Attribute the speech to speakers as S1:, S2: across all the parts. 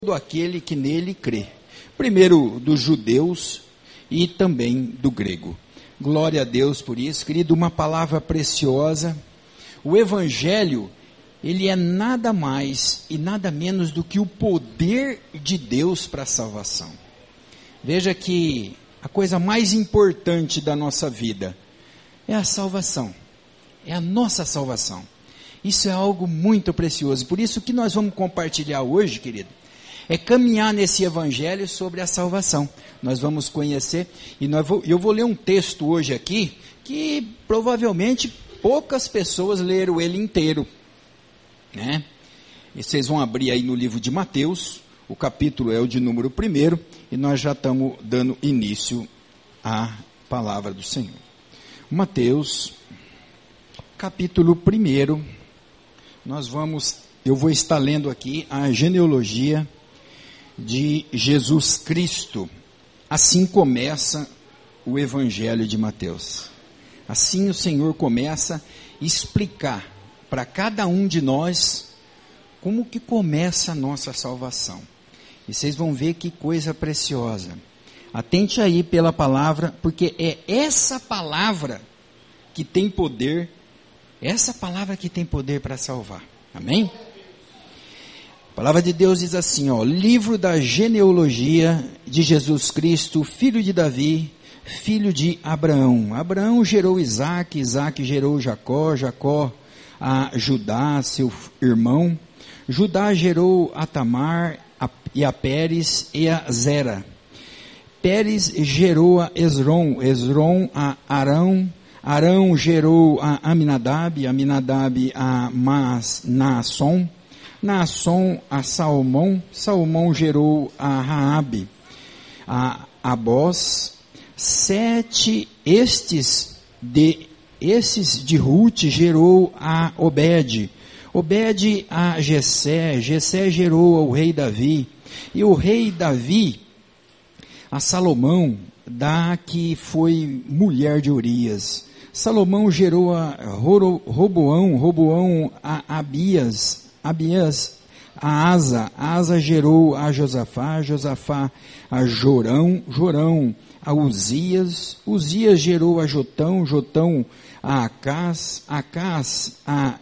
S1: todo aquele que nele crê. Primeiro dos judeus e também do grego. Glória a Deus por isso, querido, uma palavra preciosa. O Evangelho, ele é nada mais e nada menos do que o poder de Deus para a salvação. Veja que a coisa mais importante da nossa vida é a salvação, é a nossa salvação. Isso é algo muito precioso, por isso que nós vamos compartilhar hoje, querido, é caminhar nesse evangelho sobre a salvação. Nós vamos conhecer, e eu vou ler um texto hoje aqui, que provavelmente poucas pessoas leram ele inteiro, né? E vocês vão abrir aí no livro de Mateus, o capítulo é o de número 1, e nós já estamos dando início à palavra do Senhor. Mateus, capítulo 1, eu vou estar lendo aqui a genealogia de Jesus Cristo. Assim começa o Evangelho de Mateus. Assim o Senhor começa a explicar para cada um de nós como que começa a nossa salvação. E vocês vão ver que coisa preciosa. Atente aí pela palavra, porque é essa palavra que tem poder, essa palavra que tem poder para salvar. Amém? A palavra de Deus diz assim, livro da genealogia de Jesus Cristo, filho de Davi, filho de Abraão. Abraão gerou Isaac, Isaac gerou Jacó, Jacó a Judá, seu irmão. Judá gerou a Tamar e a Pérez e a Zera. Pérez gerou a Esrom, Esrom a Arão. Arão gerou a Aminadab, Aminadab a Naasson. Naasson a Salmão, Salmão gerou a Raabe, a Abós. 7 esses de Ruth gerou a Obed, Obed a Jessé, Jessé gerou ao rei Davi, e o rei Davi a Salomão, da que foi mulher de Urias. Salomão gerou a Roboão, Roboão a Abias, Abias a Asa, Asa gerou a Josafá, Josafá a Jorão, Jorão a Uzias, Uzias gerou a Jotão, Jotão a Acás, Acás a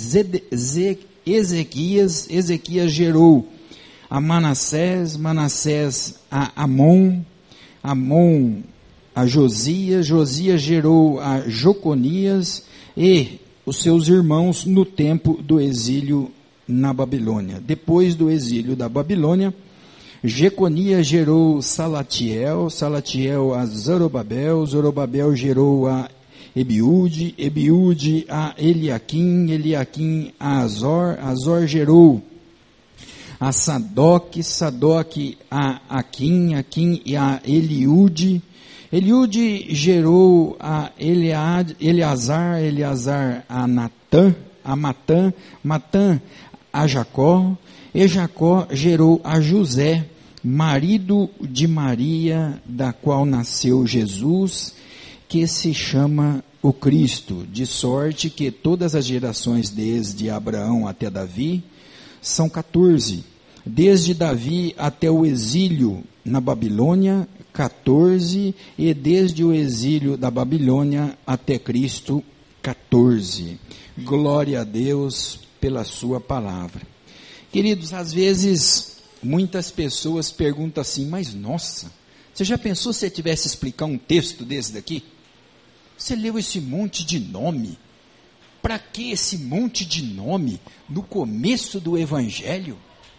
S1: Ezequias, Ezequias gerou a Manassés, Manassés a Amon, Amon a Josias, Josias gerou a Joconias e os seus irmãos no tempo do exílio na Babilônia. Depois do exílio da Babilônia, Jeconias gerou Salatiel, Salatiel a Zorobabel, Zorobabel gerou a Ebiúde, Ebiúde a Eliaquim, Eliaquim a Azor, Azor gerou a Sadoc, Sadoc a Aquim, Aquim e a Eliúde, Eliúde gerou a Eleazar, Eleazar a Natã, a Matã, Matã a Jacó, e Jacó gerou a José, marido de Maria, da qual nasceu Jesus, que se chama o Cristo, de sorte que todas as gerações desde Abraão até Davi são 14, desde Davi até o exílio na Babilônia, 14, e desde o exílio da Babilônia até Cristo, 14. Glória a Deus pela sua palavra. Queridos, às vezes, muitas pessoas perguntam assim, mas nossa, você já pensou se você tivesse explicar um texto desse daqui? Você leu esse monte de nome? Para que esse monte de nome no começo do Evangelho?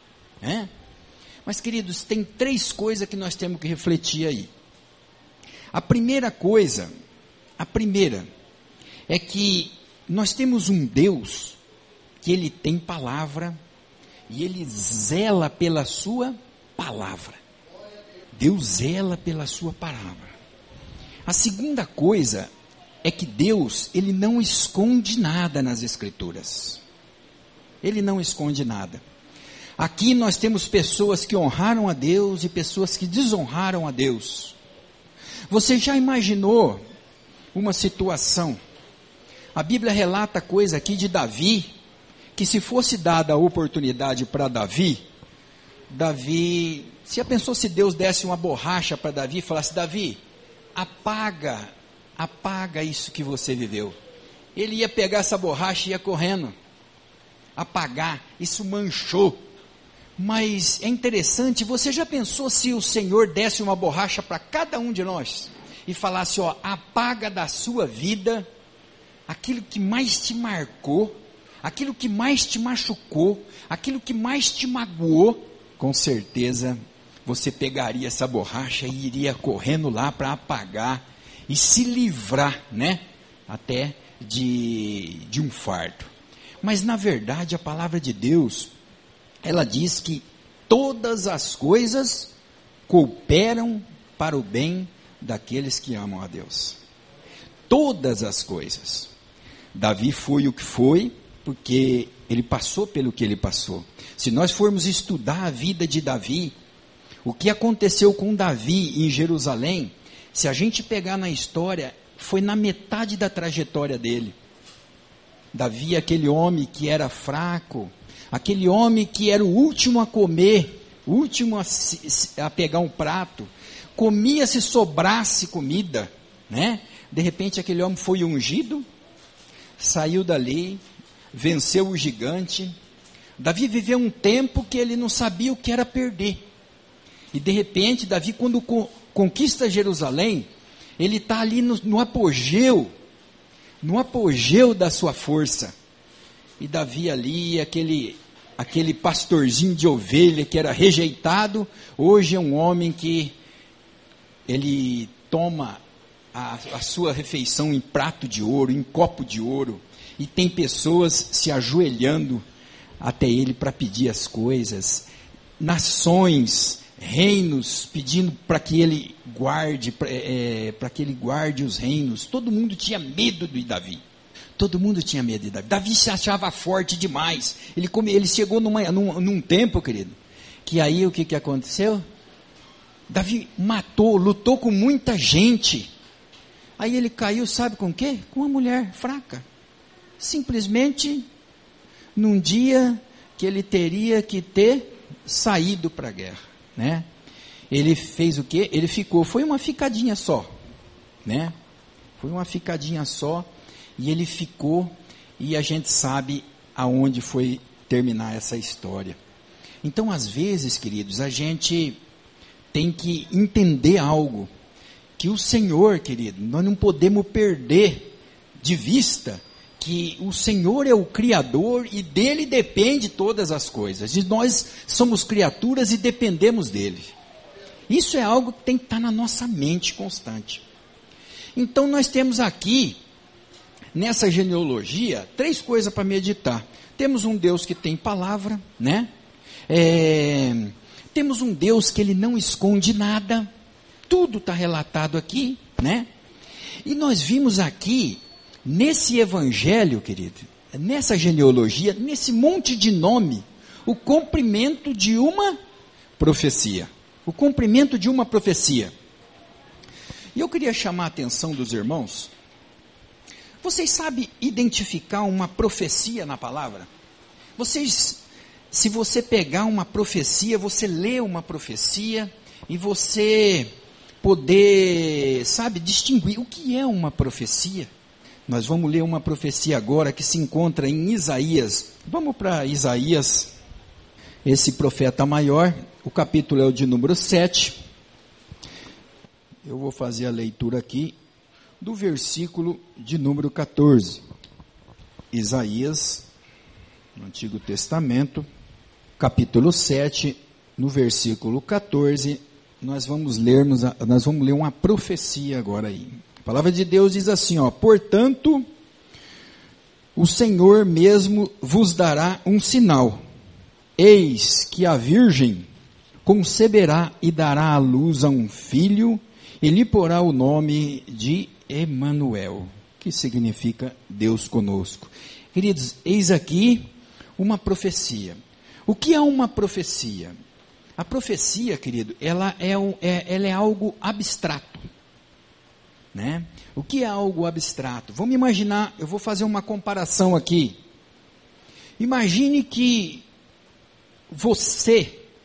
S1: Mas, queridos, tem 3 coisas que nós temos que refletir aí. A primeira coisa, é que nós temos um Deus que ele tem palavra e ele zela pela sua palavra. Deus zela pela sua palavra. A segunda coisa é que Deus, ele não esconde nada nas Escrituras. Ele não esconde nada. Aqui nós temos pessoas que honraram a Deus e pessoas que desonraram a Deus. Você já imaginou uma situação? A Bíblia relata coisa aqui de Davi, que se fosse dada a oportunidade para Davi, Davi, você já pensou se Deus desse uma borracha para Davi e falasse: Davi, apaga isso que você viveu. Ele ia pegar essa borracha e ia correndo, apagar, isso manchou. Mas é interessante, você já pensou se o Senhor desse uma borracha para cada um de nós e falasse: ó, apaga da sua vida aquilo que mais te marcou, aquilo que mais te machucou, aquilo que mais te magoou? Com certeza você pegaria essa borracha e iria correndo lá para apagar e se livrar, né? Até de um fardo. Mas na verdade a palavra de Deus, ela diz que todas as coisas cooperam para o bem daqueles que amam a Deus. Todas as coisas. Davi foi o que foi, porque ele passou pelo que ele passou. Se nós formos estudar a vida de Davi, o que aconteceu com Davi em Jerusalém, se a gente pegar na história, foi na metade da trajetória dele. Davi, aquele homem que era fraco, aquele homem que era o último a comer, o último a pegar um prato, comia se sobrasse comida, né? De repente aquele homem foi ungido, saiu dali, venceu o gigante. Davi viveu um tempo que ele não sabia o que era perder. E de repente, Davi, quando conquista Jerusalém, ele está ali no apogeu da sua força. E Davi ali, aquele pastorzinho de ovelha que era rejeitado, hoje é um homem que ele toma a sua refeição em prato de ouro, em copo de ouro, e tem pessoas se ajoelhando até ele para pedir as coisas, nações, reinos pedindo para que ele guarde, para que ele guarde os reinos. Todo mundo tinha medo de Davi. Todo mundo tinha medo de Davi. Davi se achava forte demais. Ele chegou num tempo, querido, que aí o que aconteceu? Davi lutou com muita gente. Aí ele caiu, sabe com o quê? Com uma mulher fraca. Simplesmente, num dia que ele teria que ter saído para a guerra, né? Ele fez o quê? Ele ficou, foi uma ficadinha só, né? Foi uma ficadinha só, e ele ficou, e a gente sabe aonde foi terminar essa história. Então, às vezes, queridos, a gente tem que entender algo, que o Senhor, querido, nós não podemos perder de vista que o Senhor é o Criador e dele depende todas as coisas. E nós somos criaturas e dependemos dele. Isso é algo que tem que estar na nossa mente constante. Então nós temos aqui, nessa genealogia, 3 coisas para meditar. Temos um Deus que tem palavra, né? Temos um Deus que ele não esconde nada. Tudo está relatado aqui, né? E nós vimos aqui, nesse evangelho, querido, nessa genealogia, nesse monte de nome, o cumprimento de uma profecia. O cumprimento de uma profecia. E eu queria chamar a atenção dos irmãos. Vocês sabem identificar uma profecia na palavra? Se você pegar uma profecia, você lê uma profecia, e você poder, distinguir o que é uma profecia. Nós vamos ler uma profecia agora que se encontra em Isaías. Vamos para Isaías, esse profeta maior, o capítulo é o de número 7. Eu vou fazer a leitura aqui do versículo de número 14. Isaías, no Antigo Testamento, capítulo 7, no versículo 14, nós vamos ler uma profecia agora aí. A palavra de Deus diz assim, portanto, o Senhor mesmo vos dará um sinal. Eis que a virgem conceberá e dará à luz a um filho, e lhe porá o nome de Emanuel, que significa Deus conosco. Queridos, eis aqui uma profecia. O que é uma profecia? A profecia, querido, ela é algo abstrato, né? O que é algo abstrato? Vamos imaginar, eu vou fazer uma comparação aqui. Imagine que você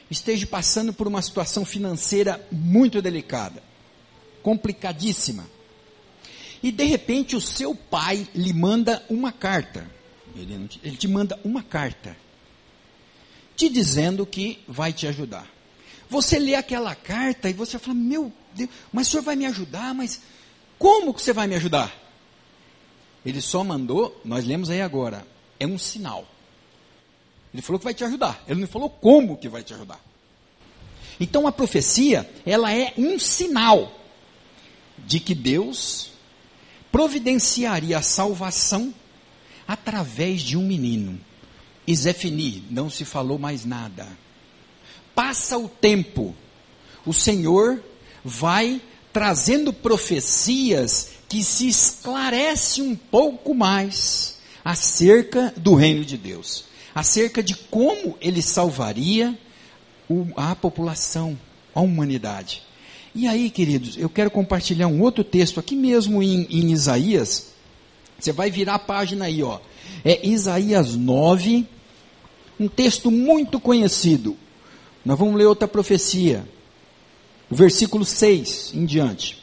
S1: esteja passando por uma situação financeira muito delicada, complicadíssima, e de repente o seu pai lhe manda uma carta, ele te manda uma carta, te dizendo que vai te ajudar. Você lê aquela carta e você fala, meu Deus, mas o senhor vai me ajudar, mas como que você vai me ajudar? Ele só mandou, nós lemos aí agora, é um sinal. Ele falou que vai te ajudar, ele não falou como que vai te ajudar. Então a profecia, ela é um sinal de que Deus providenciaria a salvação através de um menino. E Zefini, não se falou mais nada. Passa o tempo, o Senhor vai trazendo profecias que se esclarece um pouco mais acerca do reino de Deus, acerca de como ele salvaria a população, a humanidade. E aí, queridos, eu quero compartilhar um outro texto aqui mesmo em Isaías. Você vai virar a página aí, ó. É Isaías 9, um texto muito conhecido. Nós vamos ler outra profecia, o versículo 6 em diante.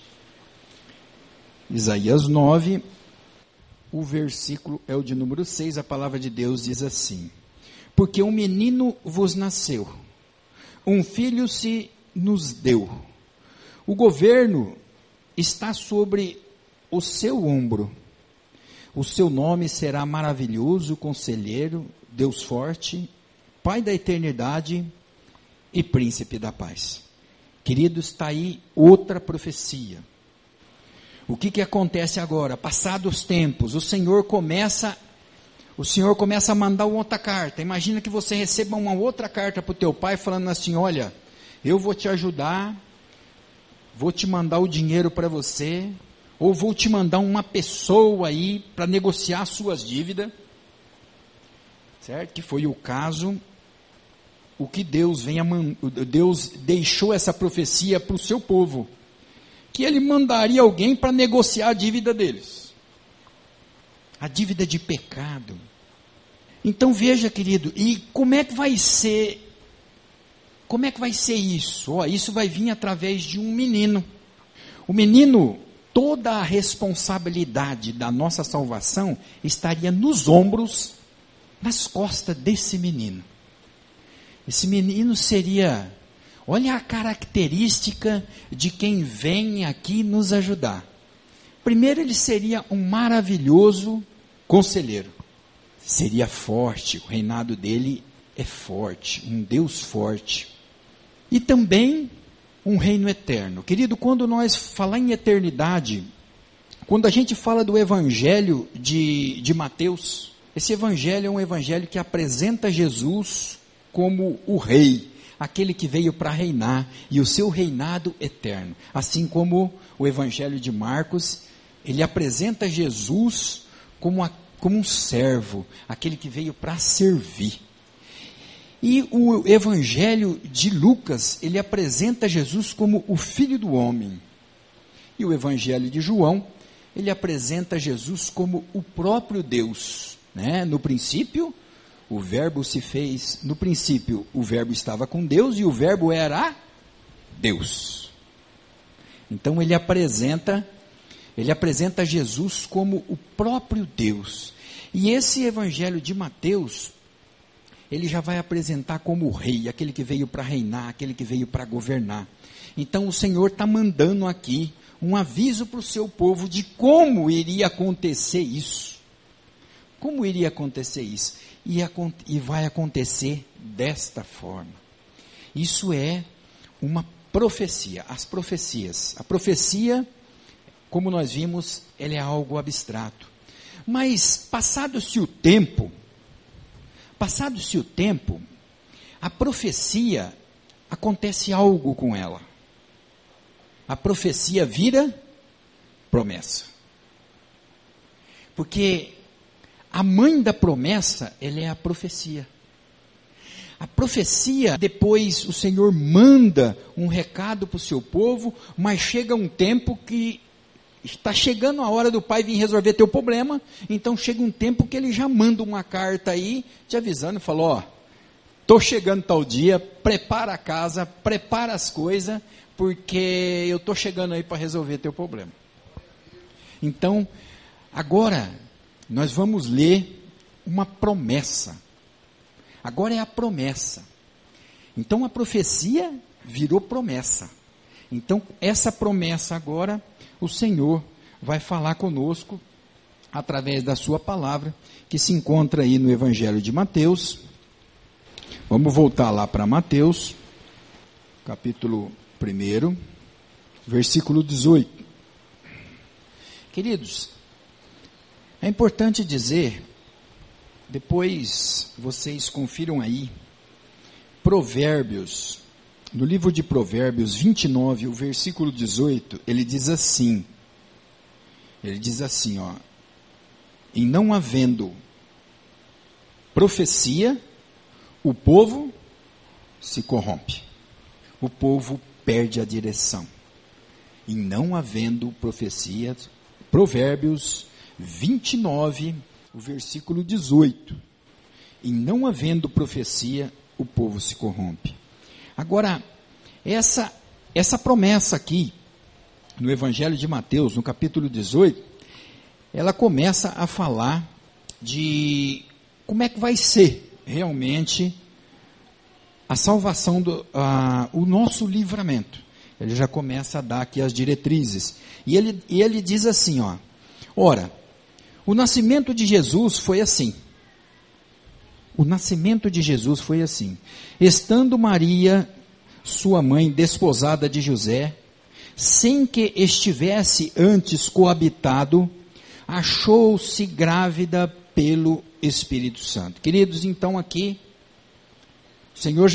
S1: Isaías 9, o versículo é o de número 6, a palavra de Deus diz assim: porque um menino vos nasceu, um filho se nos deu, o governo está sobre o seu ombro, o seu nome será maravilhoso, conselheiro, Deus forte, Pai da eternidade e príncipe da paz. Queridos, está aí outra profecia. O que acontece agora? Passados os tempos, o Senhor começa a mandar outra carta. Imagina que você receba uma outra carta para o teu pai falando assim, olha, eu vou te ajudar, vou te mandar o dinheiro para você, ou vou te mandar uma pessoa aí para negociar suas dívidas, certo? Que foi o caso, o que Deus deixou essa profecia para o seu povo, que ele mandaria alguém para negociar a dívida deles, a dívida de pecado. Então veja, querido, e como é que vai ser isso? Isso vai vir através de um menino. O menino, toda a responsabilidade da nossa salvação estaria nos ombros, nas costas desse menino. Esse menino seria, olha a característica de quem vem aqui nos ajudar. Primeiro, ele seria um maravilhoso conselheiro. Seria forte, o reinado dele é forte, um Deus forte. E também um reino eterno. Querido, quando nós falar em eternidade, quando a gente fala do evangelho de Mateus, esse evangelho é um evangelho que apresenta Jesus como o rei, aquele que veio para reinar, e o seu reinado eterno. Assim como o evangelho de Marcos, ele apresenta Jesus como um servo, aquele que veio para servir. E o evangelho de Lucas, ele apresenta Jesus como o Filho do Homem. E o evangelho de João, ele apresenta Jesus como o próprio Deus, né? No princípio, o verbo se fez, no princípio o verbo estava com Deus e o verbo era Deus. Então ele apresenta Jesus como o próprio Deus. E esse evangelho de Mateus, ele já vai apresentar como o rei, aquele que veio para reinar, aquele que veio para governar. Então o Senhor está mandando aqui um aviso para o seu povo de como iria acontecer isso. Como iria acontecer isso? E vai acontecer desta forma. Isso é uma profecia. As profecias. A profecia, como nós vimos, ela é algo abstrato. Mas, passado-se o tempo, a profecia, acontece algo com ela. A profecia vira promessa. Porque a mãe da promessa, ela é a profecia. A profecia, depois o Senhor manda um recado para o seu povo, mas chega um tempo que está chegando a hora do pai vir resolver teu problema, então chega um tempo que ele já manda uma carta aí, te avisando, falou, estou chegando tal dia, prepara a casa, prepara as coisas, porque eu estou chegando aí para resolver teu problema. Então, agora, nós vamos ler uma promessa. Agora é a promessa. Então, a profecia virou promessa. Então, essa promessa agora, o Senhor vai falar conosco através da sua palavra, que se encontra aí no Evangelho de Mateus. Vamos voltar lá para Mateus, capítulo 1, versículo 18. Queridos, é importante dizer, depois vocês confiram aí, Provérbios, no livro de Provérbios 29, o versículo 18, ele diz assim, ó, e não havendo profecia, o povo se corrompe, o povo perde a direção, e não havendo profecia, Provérbios 29, o versículo 18, e não havendo profecia, o povo se corrompe. Agora, essa promessa aqui, no Evangelho de Mateus, no capítulo 18, ela começa a falar de como é que vai ser realmente a salvação, o nosso livramento. Ele já começa a dar aqui as diretrizes. E ele diz assim, ó, ora, o nascimento de Jesus foi assim. O nascimento de Jesus foi assim. Estando Maria, sua mãe, desposada de José, sem que estivesse antes coabitado, achou-se grávida pelo Espírito Santo. Queridos, então aqui, o Senhor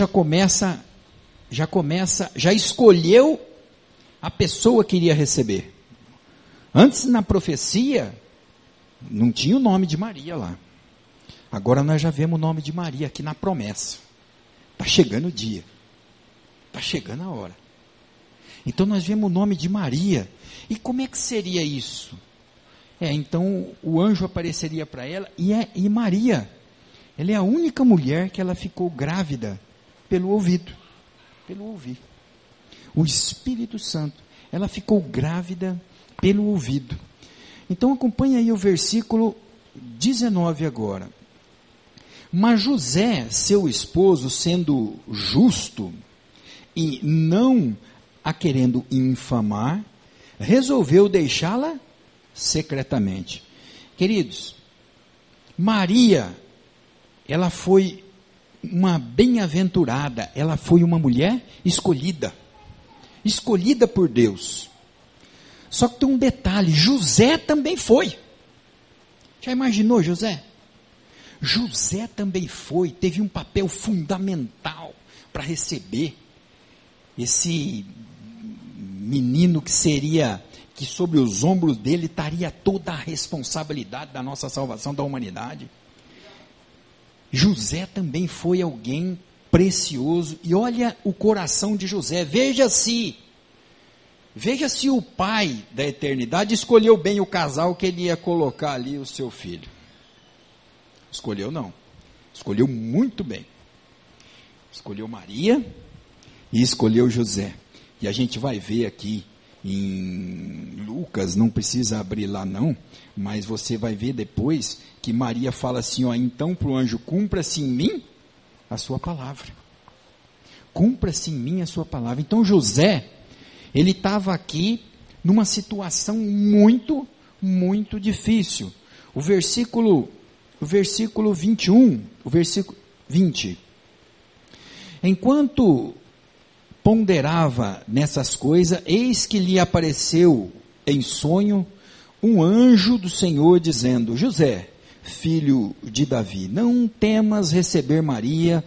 S1: já escolheu a pessoa que iria receber. Antes, na profecia, não tinha o nome de Maria lá. Agora nós já vemos o nome de Maria aqui na promessa. Está chegando o dia. Está chegando a hora. Então nós vemos o nome de Maria. E como é que seria isso? Então o anjo apareceria para ela e Maria, ela é a única mulher que ela ficou grávida pelo ouvido. Pelo ouvir. O Espírito Santo, ela ficou grávida pelo ouvido. Então acompanha aí o versículo 19 agora. Mas José, seu esposo, sendo justo e não a querendo infamar, resolveu deixá-la secretamente. Queridos, Maria, ela foi uma bem-aventurada, ela foi uma mulher escolhida por Deus. Só que tem um detalhe, José também foi. Já imaginou José? José também foi, teve um papel fundamental para receber esse menino que sobre os ombros dele estaria toda a responsabilidade da nossa salvação da humanidade. José também foi alguém precioso, e olha o coração de José, veja se o pai da eternidade escolheu bem o casal que ele ia colocar ali o seu filho. Escolheu não, escolheu muito bem, escolheu Maria e escolheu José, e a gente vai ver aqui em Lucas, não precisa abrir lá não, mas você vai ver depois que Maria fala assim, ó, então para o anjo, cumpra-se em mim a sua palavra, cumpra-se em mim a sua palavra. Então José, ele estava aqui numa situação muito, muito difícil. O versículo 21, o versículo 20. Enquanto ponderava nessas coisas, eis que lhe apareceu em sonho um anjo do Senhor dizendo, José, filho de Davi, não temas receber Maria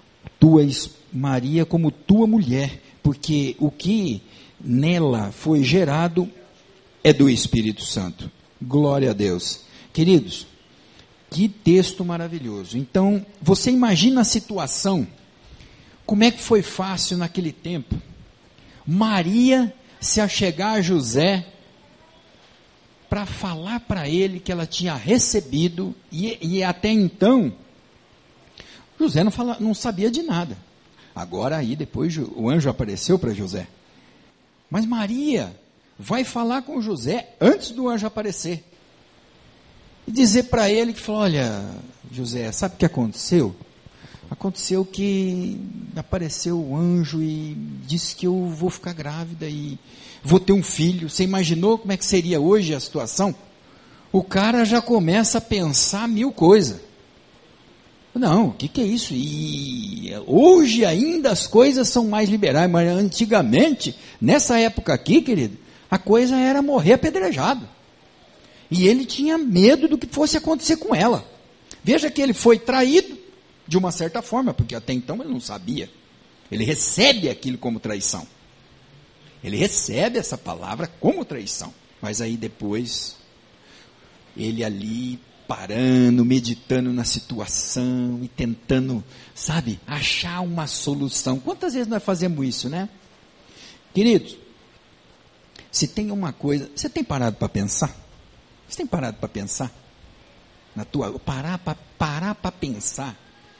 S1: como tua mulher, porque o que nela foi gerado é do Espírito Santo. Glória a Deus. Queridos, que texto maravilhoso. Então, você imagina a situação, como é que foi fácil naquele tempo? Maria se achegar a José para falar para ele que ela tinha recebido, e até então, José não sabia de nada. Agora aí depois o anjo apareceu para José. Mas Maria vai falar com José antes do anjo aparecer. E dizer para ele que falou, olha, José, sabe o que aconteceu? Aconteceu que apareceu o anjo e disse que eu vou ficar grávida e vou ter um filho. Você imaginou como é que seria hoje a situação? O cara já começa a pensar 1000 coisas. Não, o que é isso? E hoje ainda as coisas são mais liberais, mas antigamente, nessa época aqui, querido, a coisa era morrer apedrejado. E ele tinha medo do que fosse acontecer com ela. Veja que ele foi traído, de uma certa forma, porque até então ele não sabia. Ele recebe aquilo como traição. Ele recebe essa palavra como traição. Mas aí depois, ele ali parando, meditando na situação e tentando, sabe, achar uma solução. Quantas vezes nós fazemos isso, né? Queridos, se tem uma coisa, você tem parado para pensar? Você tem parado para pensar? Parar para pensar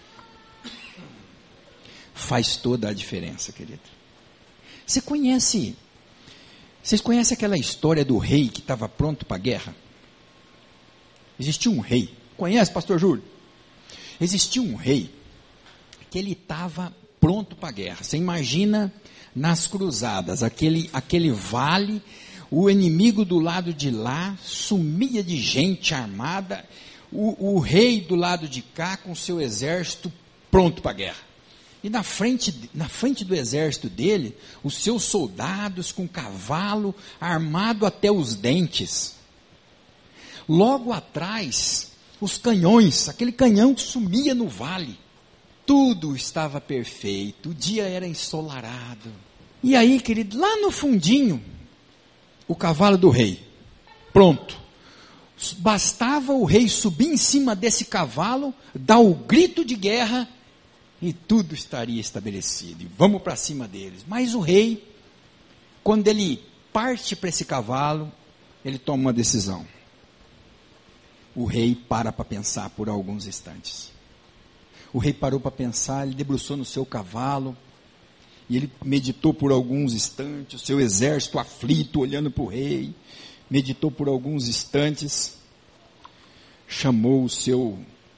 S1: faz toda a diferença, querido. Vocês conhecem aquela história do rei que estava pronto para a guerra? Existia um rei, conhece, pastor Júlio? Existia um rei que ele estava pronto para a guerra. Você imagina nas cruzadas, aquele vale, o inimigo do lado de lá, sumia de gente armada, o rei do lado de cá com seu exército pronto para a guerra. E na frente do exército dele, os seus soldados com cavalo, armado até os dentes. Logo atrás, os canhões, aquele canhão que sumia no vale. Tudo estava perfeito, o dia era ensolarado. E aí, querido, lá no fundinho, o cavalo do rei, pronto. Bastava o rei subir em cima desse cavalo, dar o grito de guerra, e tudo estaria estabelecido. E vamos para cima deles. Mas o rei, quando ele parte para esse cavalo, ele toma uma decisão. O rei para pensar por alguns instantes. O rei parou para pensar, ele debruçou no seu cavalo, e ele meditou por alguns instantes, o seu exército aflito, olhando para o rei, meditou por alguns instantes, chamou o seu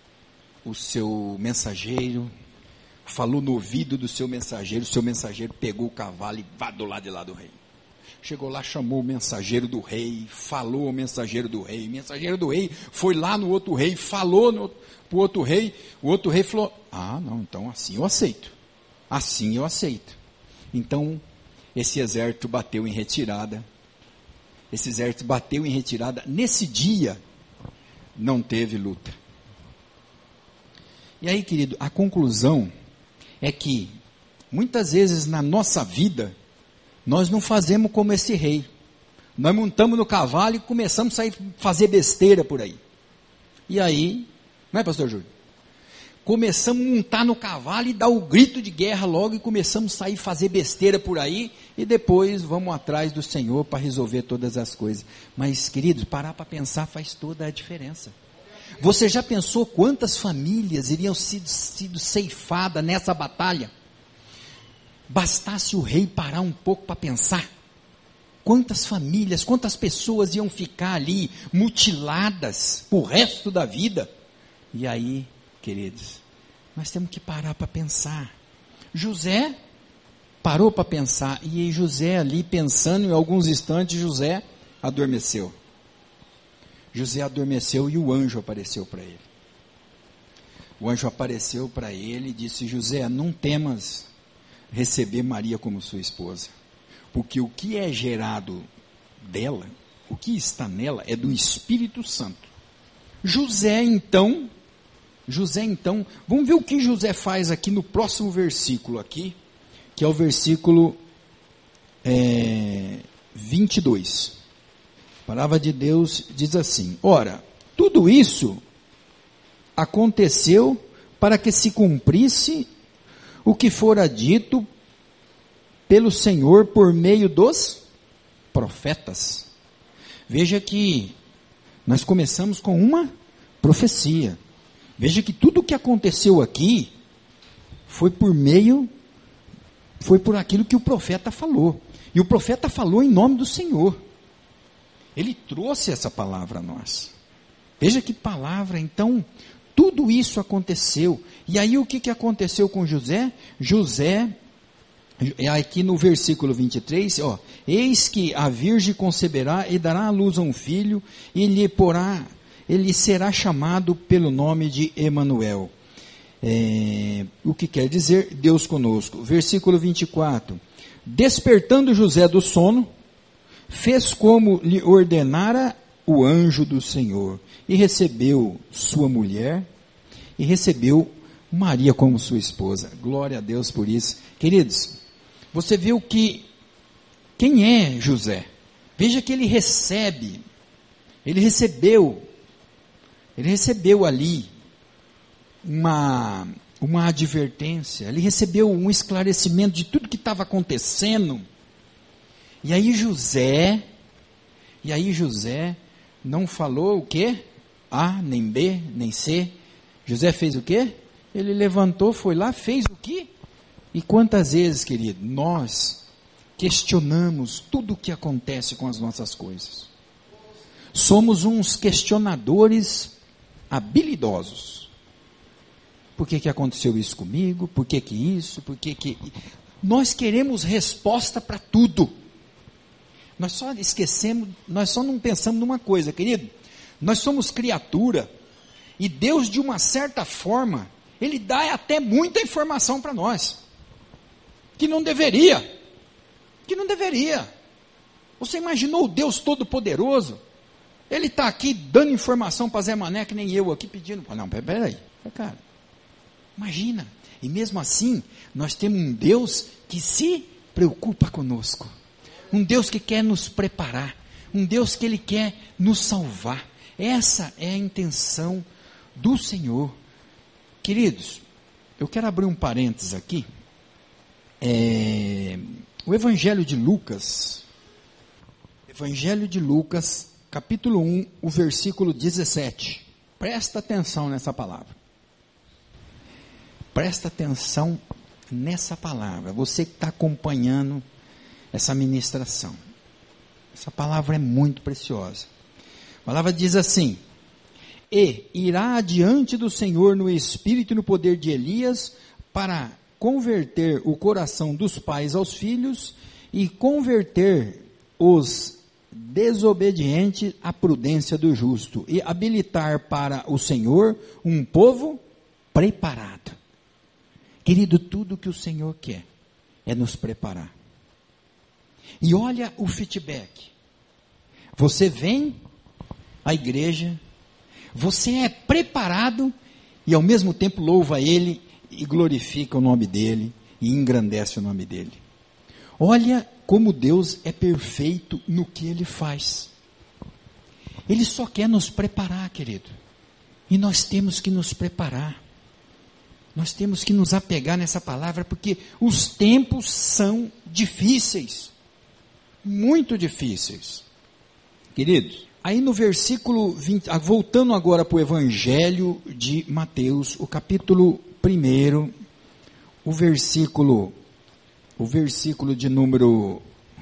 S1: mensageiro, falou no ouvido do seu mensageiro pegou o cavalo e vá do lado de lá do rei. Chegou lá, chamou o mensageiro do rei, falou ao mensageiro do rei. O mensageiro do rei foi lá no outro rei, falou para o outro rei. O outro rei falou, não, então assim eu aceito. Assim eu aceito. Então, esse exército bateu em retirada. Nesse dia, não teve luta. E aí, querido, a conclusão é que, muitas vezes na nossa vida, nós não fazemos como esse rei. Nós montamos no cavalo e começamos a fazer besteira por aí. E aí, não é, pastor Júlio? Começamos a montar no cavalo e dar o grito de guerra logo e começamos a sair fazer besteira por aí e depois vamos atrás do Senhor para resolver todas as coisas. Mas, queridos, parar para pensar faz toda a diferença. Você já pensou quantas famílias iriam sido ceifadas nessa batalha? Bastasse o rei parar um pouco para pensar. Quantas famílias, quantas pessoas iam ficar ali mutiladas por resto da vida? E aí, queridos, nós temos que parar para pensar. José parou para pensar, e José ali pensando, em alguns instantes, José adormeceu. José adormeceu e o anjo apareceu para ele. O anjo apareceu para ele e disse, José, não temas receber Maria como sua esposa, porque o que é gerado dela, o que está nela é do Espírito Santo. José então, vamos ver o que José faz aqui no próximo versículo aqui, que é o versículo 22. A palavra de Deus diz assim, ora, tudo isso aconteceu para que se cumprisse o que fora dito pelo Senhor por meio dos profetas. Veja que nós começamos com uma profecia. Veja que tudo o que aconteceu aqui foi por aquilo que o profeta falou. E o profeta falou em nome do Senhor. Ele trouxe essa palavra a nós. Veja que palavra. Então, tudo isso aconteceu. E aí o que aconteceu com José? José, aqui no versículo 23, eis que a virgem conceberá e dará à luz a um filho, e ele será chamado pelo nome de Emanuel. O que quer dizer Deus conosco. Versículo 24. Despertando José do sono, fez como lhe ordenara o anjo do Senhor, e recebeu sua mulher, e recebeu Maria como sua esposa. Glória a Deus por isso. Queridos, você viu quem é José? Veja que ele recebeu ali uma advertência, ele recebeu um esclarecimento de tudo que estava acontecendo. E aí José não falou o quê? A, nem B, nem C. José fez o quê? Ele levantou, foi lá, fez o quê? E quantas vezes, querido, nós questionamos tudo o que acontece com as nossas coisas. Somos uns questionadores habilidosos. Por que aconteceu isso comigo? Por que isso? Por que... Nós queremos resposta para tudo. Nós só esquecemos, nós só não pensamos numa coisa, querido. Nós somos criatura, e Deus, de uma certa forma, Ele dá até muita informação para nós, que não deveria. Você imaginou o Deus Todo-Poderoso? Ele está aqui dando informação para Zé Mané, que nem eu aqui pedindo. Não, peraí, cara, imagina. E mesmo assim, nós temos um Deus que se preocupa conosco. Um Deus que quer nos preparar, um Deus que Ele quer nos salvar. Essa é a intenção do Senhor. Queridos, eu quero abrir um parênteses aqui. O Evangelho de Lucas, capítulo 1, o versículo 17. Presta atenção nessa palavra. Presta atenção nessa palavra. Você que está acompanhando essa ministração. Essa palavra é muito preciosa. A palavra diz assim: e irá adiante do Senhor no espírito e no poder de Elias, para converter o coração dos pais aos filhos e converter os desobedientes à prudência do justo, e habilitar para o Senhor um povo preparado. Querido, tudo que o Senhor quer é nos preparar. E olha o feedback. Você vem à igreja, você é preparado e ao mesmo tempo louva Ele e glorifica o nome dEle e engrandece o nome dEle. Olha como Deus é perfeito no que Ele faz. Ele só quer nos preparar, querido. E nós temos que nos preparar. Nós temos que nos apegar nessa palavra, porque os tempos são difíceis. Muito difíceis. Queridos, aí no versículo 20, voltando agora para o Evangelho de Mateus, o capítulo 1, o versículo de número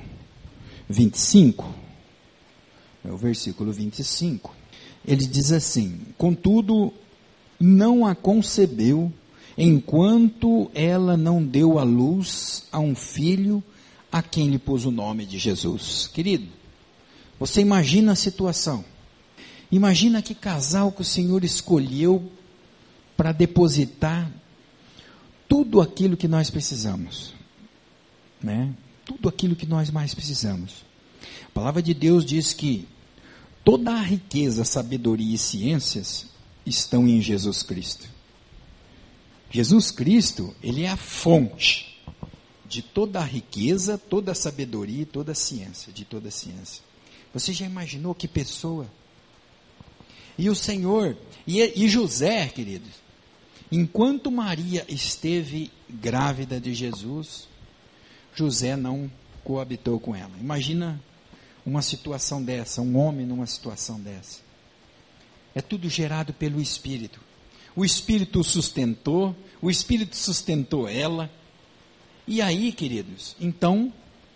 S1: 25, o versículo 25, ele diz assim: contudo, não a concebeu, enquanto ela não deu à luz a um filho, a quem lhe pôs o nome de Jesus. Querido, você imagina a situação. Imagina que casal que o Senhor escolheu para depositar tudo aquilo que nós precisamos, né? Tudo aquilo que nós mais precisamos. A palavra de Deus diz que toda a riqueza, sabedoria e ciências estão em Jesus Cristo. Jesus Cristo, Ele é a fonte de toda a riqueza, toda a sabedoria e toda a ciência, de toda a ciência. Você já imaginou que pessoa? E o Senhor, e José, queridos, enquanto Maria esteve grávida de Jesus, José não coabitou com ela. Imagina uma situação dessa, um homem numa situação dessa. É tudo gerado pelo Espírito. o Espírito sustentou, o Espírito sustentou ela. E aí, queridos, então,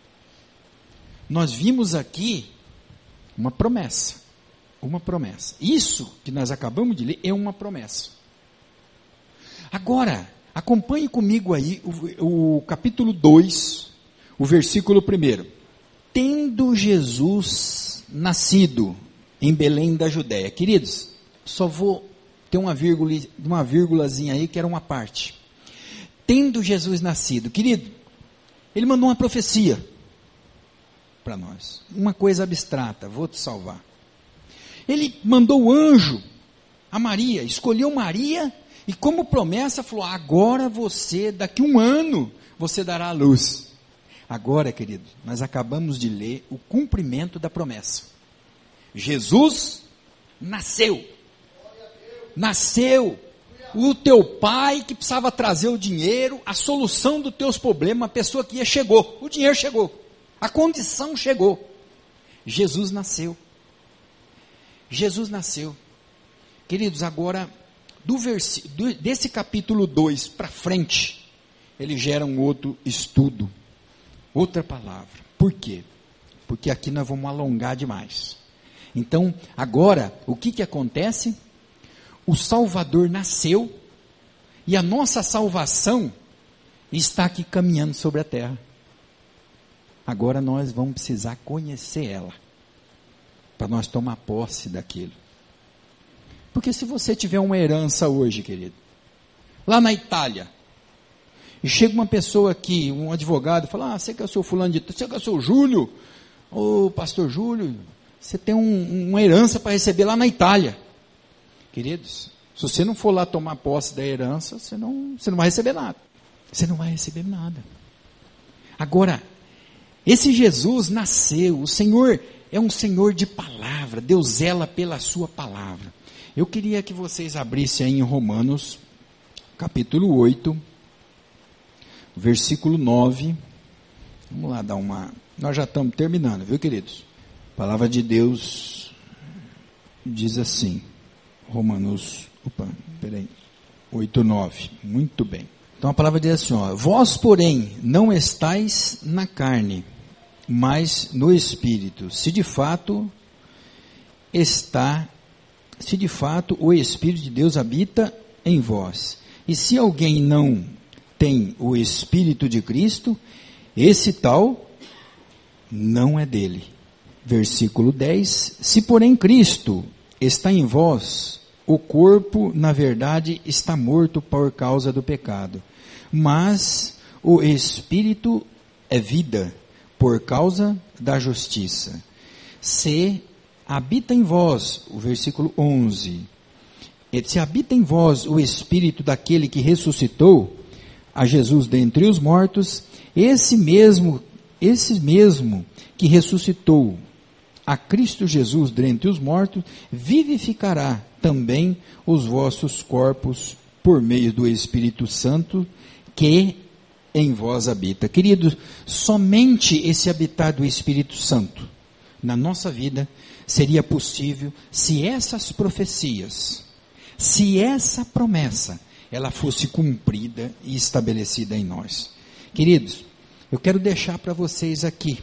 S1: nós vimos aqui uma promessa. Uma promessa. Isso que nós acabamos de ler é uma promessa. Agora, acompanhe comigo aí o capítulo 2, o versículo 1. Tendo Jesus nascido em Belém da Judéia. Queridos, só vou ter uma vírgulazinha aí que era uma parte. Tendo Jesus nascido. Querido, ele mandou uma profecia para nós. Uma coisa abstrata, vou te salvar. Ele mandou o anjo a Maria, escolheu Maria e como promessa falou, agora você, daqui um ano, você dará a luz. Agora, querido, nós acabamos de ler o cumprimento da promessa. Jesus nasceu. Nasceu. O teu pai que precisava trazer o dinheiro, a solução dos teus problemas, a pessoa que ia chegou. O dinheiro chegou. A condição chegou. Jesus nasceu. Jesus nasceu. Queridos, agora, desse capítulo 2 para frente, ele gera um outro estudo. Outra palavra. Por quê? Porque aqui nós vamos alongar demais. Então, agora, o que acontece? O Salvador nasceu e a nossa salvação está aqui caminhando sobre a terra. Agora nós vamos precisar conhecer ela, para nós tomar posse daquilo. Porque se você tiver uma herança hoje, querido, lá na Itália, e chega uma pessoa aqui, um advogado, e fala, você que é o seu fulano de... Você que é o seu Júlio, ô pastor Júlio, você tem uma herança para receber lá na Itália. Queridos, se você não for lá tomar posse da herança, você não vai receber nada. Você não vai receber nada. Agora, esse Jesus nasceu, o Senhor é um Senhor de palavra, Deus zela pela sua palavra. Eu queria que vocês abrissem aí em Romanos, capítulo 8, versículo 9. Vamos lá dar uma... Nós já estamos terminando, viu, queridos? A palavra de Deus diz assim, Romanos, 8, 9, muito bem. Então a palavra diz assim, vós porém não estáis na carne, mas no Espírito, se de fato o Espírito de Deus habita em vós. E se alguém não tem o Espírito de Cristo, esse tal não é dele. Versículo 10, se porém Cristo está em vós, o corpo, na verdade, está morto por causa do pecado, mas o Espírito é vida por causa da justiça. Se habita em vós, o versículo 11, se habita em vós o Espírito daquele que ressuscitou a Jesus dentre os mortos, esse mesmo que ressuscitou a Cristo Jesus dentre os mortos, vivificará também os vossos corpos por meio do Espírito Santo que em vós habita. Queridos, somente esse habitar do Espírito Santo na nossa vida seria possível se essas profecias, se essa promessa, ela fosse cumprida e estabelecida em nós. Queridos, eu quero deixar para vocês aqui,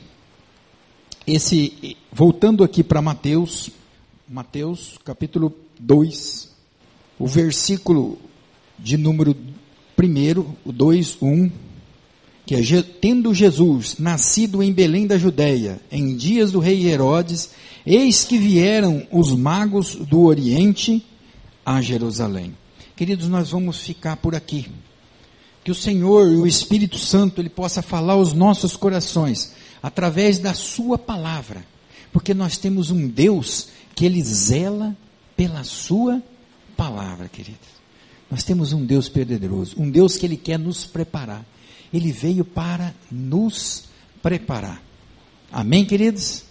S1: voltando aqui para Mateus capítulo 2, o versículo de número 1, o 2, 1, que é, tendo Jesus nascido em Belém da Judéia, em dias do rei Herodes, eis que vieram os magos do Oriente a Jerusalém. Queridos, nós vamos ficar por aqui. Que o Senhor e o Espírito Santo, Ele possa falar aos nossos corações, através da sua palavra, porque nós temos um Deus que Ele zela pela sua palavra, queridos. Nós temos um Deus poderoso, um Deus que Ele quer nos preparar. Ele veio para nos preparar. Amém, queridos?